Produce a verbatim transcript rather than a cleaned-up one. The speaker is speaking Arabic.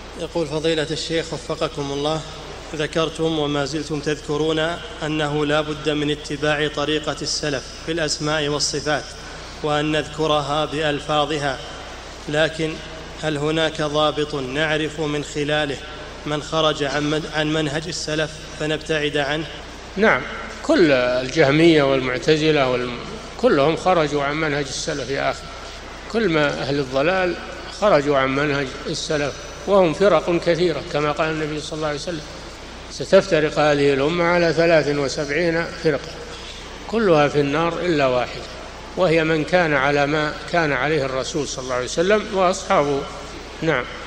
يقول فضيلة الشيخ وفقكم الله، ذكرتم وما زلتم تذكرون أنه لا بد من اتباع طريقة السلف في الأسماء والصفات وأن نذكرها بألفاظها، لكن هل هناك ضابط نعرف من خلاله من خرج عن منهج السلف فنبتعد عنه؟ نعم، كل الجهمية والمعتزلة والم... كلهم خرجوا عن منهج السلف يا أخي. كل ما أهل الضلال خرجوا عن منهج السلف، وهم فرق كثيرة كما قال النبي صلى الله عليه وسلم: ستفترق هذه الأمة على ثلاث وسبعين فرقة كلها في النار إلا واحدة، وهي من كان على ما كان عليه الرسول صلى الله عليه وسلم وأصحابه. نعم.